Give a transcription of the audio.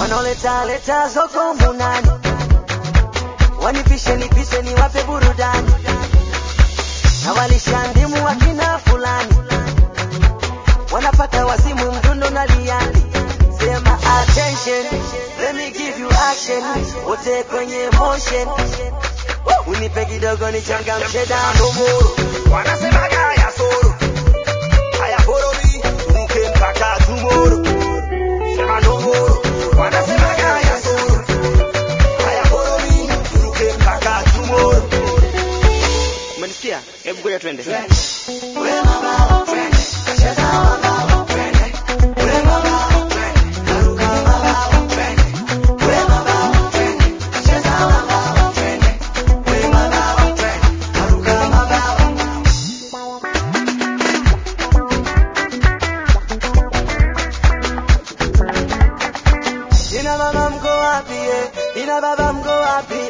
wanaoleta zoko munani, wanipishe nipishe niwape burudani, na walishandimu wakina fulani, wanapata wazimu mdundo na liani. Sema attention, let me give you action, wote kwenye motion, unipe kidogo nichangamshe damu. Wanasema haya soro, haya borobi, turuke mpaka tomorrow. Sema no more. Wanasema haya soro, haya borobi, turuke mpaka tomorrow. Umenisikia? Hebu ngoja twende. Wewe mama, twende, cheza mama, twende. Wewe mama, twende, karuka mama, twende. Wewe mama, twende, cheza mama, twende. Wewe mama, twende, karuka mama. Ina mama mko wapi? Ina baba mko wapi?